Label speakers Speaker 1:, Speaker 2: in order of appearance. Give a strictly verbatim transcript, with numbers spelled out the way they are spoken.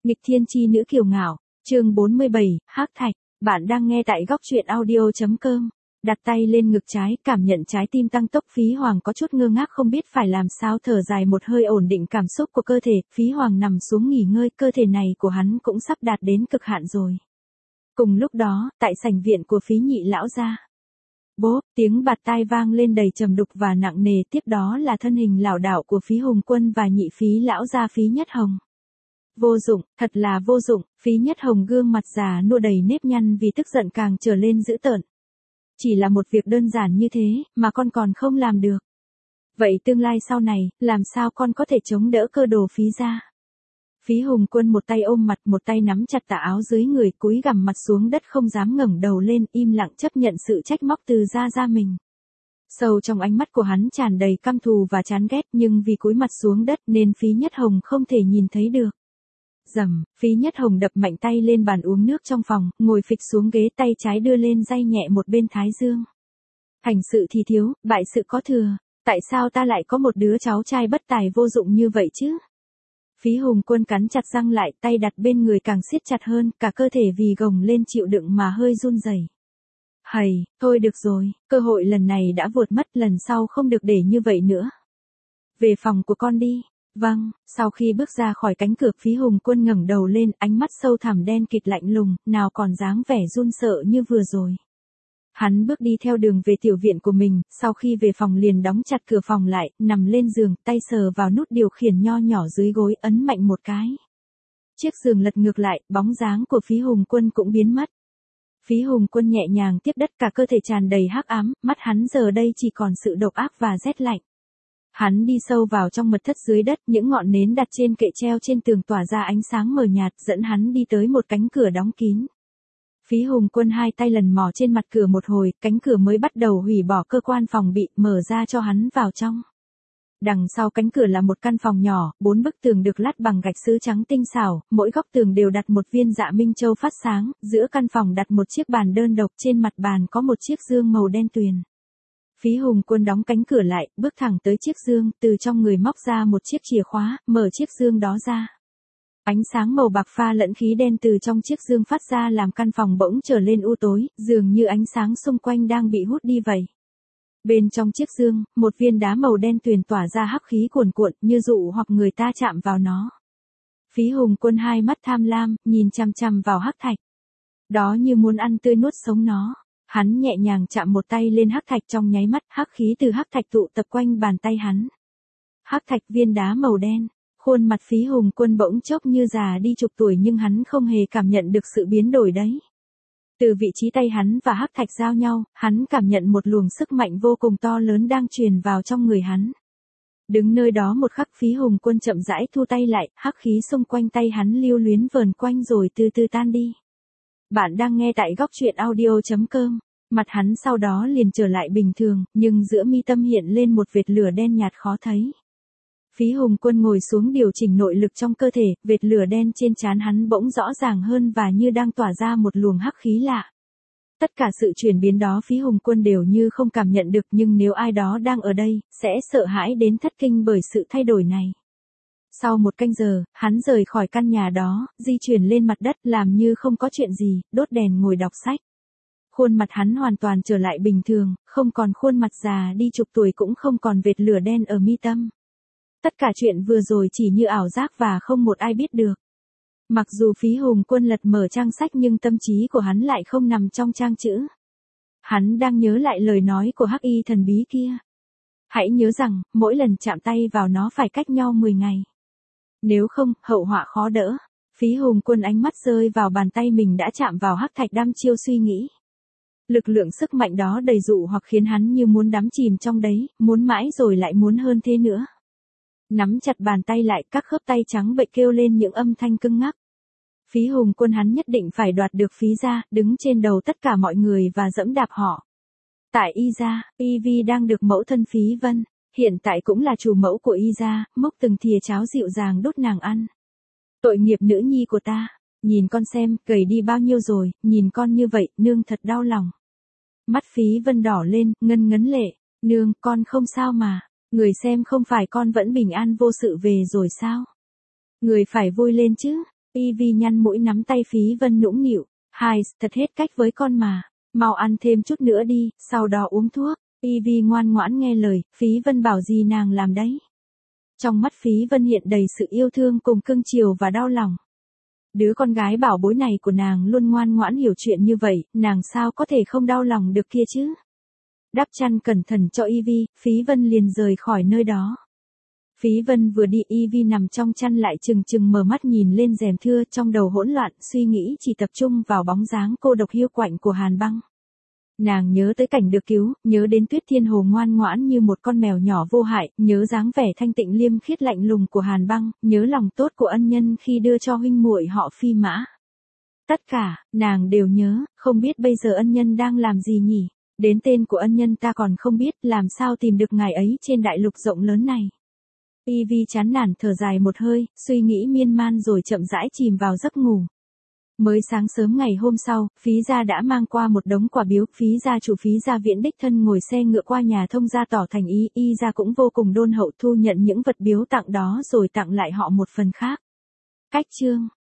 Speaker 1: Nghịch thiên chi nữ kiều ngạo, chương bốn mươi bảy, Hắc Thạch, bạn đang nghe tại góc truyện audio chấm com. Đặt tay lên ngực trái, cảm nhận trái tim tăng tốc, Phí Hoàng có chút ngơ ngác không biết phải làm sao, thở dài một hơi ổn định cảm xúc của cơ thể, Phí Hoàng nằm xuống nghỉ ngơi, cơ thể này của hắn cũng sắp đạt đến cực hạn rồi. Cùng lúc đó, tại sảnh viện của Phí nhị lão gia. Bốp, tiếng bạt tai vang lên đầy trầm đục và nặng nề, tiếp đó là thân hình lảo đảo của Phí Hùng Quân và nhị Phí lão gia Phí Nhất Hồng. Vô dụng, thật là vô dụng, Phí Nhất Hồng gương mặt già nua đầy nếp nhăn vì tức giận càng trở lên dữ tợn. Chỉ là một việc đơn giản như thế, mà con còn không làm được. Vậy tương lai sau này, làm sao con có thể chống đỡ cơ đồ Phí gia? Phí Hùng Quân một tay ôm mặt, một tay nắm chặt tà áo dưới người, cúi gằm mặt xuống đất không dám ngẩng đầu lên, im lặng chấp nhận sự trách móc từ gia gia mình. Sâu trong ánh mắt của hắn tràn đầy căm thù và chán ghét, nhưng vì cúi mặt xuống đất nên Phí Nhất Hồng không thể nhìn thấy được. Rầm, Phí Nhất Hồng đập mạnh tay lên bàn uống nước trong phòng, ngồi phịch xuống ghế, tay trái đưa lên day nhẹ một bên thái dương. Thành sự thì thiếu, bại sự có thừa, tại sao ta lại có một đứa cháu trai bất tài vô dụng như vậy chứ? Phí Hùng Quân cắn chặt răng lại, tay đặt bên người càng siết chặt hơn, cả cơ thể vì gồng lên chịu đựng mà hơi run rẩy. Hầy, thôi được rồi, cơ hội lần này đã vụt mất, lần sau không được để như vậy nữa. Về phòng của con đi. Vâng, sau khi bước ra khỏi cánh cửa, Phí Hùng Quân ngẩng đầu lên, ánh mắt sâu thẳm đen kịt lạnh lùng, nào còn dáng vẻ run sợ như vừa rồi. Hắn bước đi theo đường về tiểu viện của mình, sau khi về phòng liền đóng chặt cửa phòng lại, nằm lên giường, tay sờ vào nút điều khiển nho nhỏ dưới gối, ấn mạnh một cái. Chiếc giường lật ngược lại, bóng dáng của Phí Hùng Quân cũng biến mất. Phí Hùng Quân nhẹ nhàng tiếp đất, cả cơ thể tràn đầy hắc ám, mắt hắn giờ đây chỉ còn sự độc ác và rét lạnh. Hắn đi sâu vào trong mật thất dưới đất, những ngọn nến đặt trên kệ treo trên tường tỏa ra ánh sáng mờ nhạt, dẫn hắn đi tới một cánh cửa đóng kín. Phí Hùng Quân hai tay lần mò trên mặt cửa một hồi, cánh cửa mới bắt đầu hủy bỏ cơ quan phòng bị, mở ra cho hắn vào trong. Đằng sau cánh cửa là một căn phòng nhỏ, bốn bức tường được lát bằng gạch sứ trắng tinh xảo, mỗi góc tường đều đặt một viên dạ minh châu phát sáng, giữa căn phòng đặt một chiếc bàn đơn độc, trên mặt bàn có một chiếc dương màu đen tuyền. Phí Hùng Quân đóng cánh cửa lại, bước thẳng tới chiếc dương, từ trong người móc ra một chiếc chìa khóa, mở chiếc dương đó ra. Ánh sáng màu bạc pha lẫn khí đen từ trong chiếc dương phát ra làm căn phòng bỗng trở lên u tối, dường như ánh sáng xung quanh đang bị hút đi vậy. Bên trong chiếc dương, một viên đá màu đen tuyền tỏa ra hắc khí cuồn cuộn, như dụ hoặc người ta chạm vào nó. Phí Hùng Quân hai mắt tham lam, nhìn chằm chằm vào hắc thạch. Đó như muốn ăn tươi nuốt sống nó. Hắn nhẹ nhàng chạm một tay lên hắc thạch, trong nháy mắt, hắc khí từ hắc thạch tụ tập quanh bàn tay hắn. Hắc thạch, viên đá màu đen, khuôn mặt Phí Hùng Quân bỗng chốc như già đi chục tuổi, nhưng hắn không hề cảm nhận được sự biến đổi đấy. Từ vị trí tay hắn và hắc thạch giao nhau, hắn cảm nhận một luồng sức mạnh vô cùng to lớn đang truyền vào trong người hắn. Đứng nơi đó một khắc, Phí Hùng Quân chậm rãi thu tay lại, hắc khí xung quanh tay hắn lưu luyến vờn quanh rồi từ từ tan đi. Bạn đang nghe tại góc truyện audio chấm com. Mặt hắn sau đó liền trở lại bình thường, nhưng giữa mi tâm hiện lên một vệt lửa đen nhạt khó thấy. Phí Hùng Quân ngồi xuống điều chỉnh nội lực trong cơ thể, vệt lửa đen trên trán hắn bỗng rõ ràng hơn và như đang tỏa ra một luồng hắc khí lạ. Tất cả sự chuyển biến đó Phí Hùng Quân đều như không cảm nhận được, nhưng nếu ai đó đang ở đây, sẽ sợ hãi đến thất kinh bởi sự thay đổi này. Sau một canh giờ, hắn rời khỏi căn nhà đó, di chuyển lên mặt đất, làm như không có chuyện gì, đốt đèn ngồi đọc sách. Khuôn mặt hắn hoàn toàn trở lại bình thường, không còn khuôn mặt già đi chục tuổi, cũng không còn vệt lửa đen ở mi tâm. Tất cả chuyện vừa rồi chỉ như ảo giác và không một ai biết được. Mặc dù Phí Hùng Quân lật mở trang sách nhưng tâm trí của hắn lại không nằm trong trang chữ. Hắn đang nhớ lại lời nói của hắc y thần bí kia. Hãy nhớ rằng, mỗi lần chạm tay vào nó phải cách nhau mười ngày. Nếu không, hậu họa khó đỡ. Phí Hùng Quân ánh mắt rơi vào bàn tay mình đã chạm vào hắc thạch, đăm chiêu suy nghĩ. Lực lượng sức mạnh đó đầy dụ hoặc khiến hắn như muốn đắm chìm trong đấy, muốn mãi rồi lại muốn hơn thế nữa. Nắm chặt bàn tay lại, các khớp tay trắng bệch kêu lên những âm thanh cứng ngắc. Phí Hùng Quân hắn nhất định phải đoạt được Phí gia, đứng trên đầu tất cả mọi người và dẫm đạp họ. Tại Y gia, Y Vi đang được mẫu thân Phí Vân, hiện tại cũng là chủ mẫu của Y gia, múc từng thìa cháo dịu dàng đút nàng ăn. Tội nghiệp nữ nhi của ta, nhìn con xem, gầy đi bao nhiêu rồi, nhìn con như vậy, nương thật đau lòng. Mắt Phí Vân đỏ lên, ngân ngấn lệ, nương, con không sao mà, người xem không phải con vẫn bình an vô sự về rồi sao? Người phải vui lên chứ, Ivy nhăn mũi nắm tay Phí Vân nũng nịu. Hai, thật hết cách với con mà. Mau ăn thêm chút nữa đi, sau đó uống thuốc. Ivy ngoan ngoãn nghe lời, Phí Vân bảo gì nàng làm đấy. Trong mắt Phí Vân hiện đầy sự yêu thương cùng cưng chiều và đau lòng. Đứa con gái bảo bối này của nàng luôn ngoan ngoãn hiểu chuyện như vậy, nàng sao có thể không đau lòng được kia chứ. Đắp chăn cẩn thận cho Ivy, Phí Vân liền rời khỏi nơi đó. Phí Vân vừa đi Ivy nằm trong chăn lại chừng chừng mở mắt nhìn lên rèm thưa, trong đầu hỗn loạn, suy nghĩ chỉ tập trung vào bóng dáng cô độc hiu quạnh của Hàn Băng. Nàng nhớ tới cảnh được cứu, nhớ đến Tuyết Thiên Hồ ngoan ngoãn như một con mèo nhỏ vô hại, nhớ dáng vẻ thanh tịnh liêm khiết lạnh lùng của Hàn Băng, nhớ lòng tốt của ân nhân khi đưa cho huynh muội họ Phi Mã. Tất cả, nàng đều nhớ, không biết bây giờ ân nhân đang làm gì nhỉ? Đến tên của ân nhân ta còn không biết, làm sao tìm được ngài ấy trên đại lục rộng lớn này. Ivy chán nản thở dài một hơi, suy nghĩ miên man rồi chậm rãi chìm vào giấc ngủ. Mới sáng sớm ngày hôm sau, Phí gia đã mang qua một đống quà biếu, Phí gia chủ Phí gia Viễn đích thân ngồi xe ngựa qua nhà thông gia tỏ thành ý, y gia cũng vô cùng đôn hậu thu nhận những vật biếu tặng đó rồi tặng lại họ một phần khác. Cách chương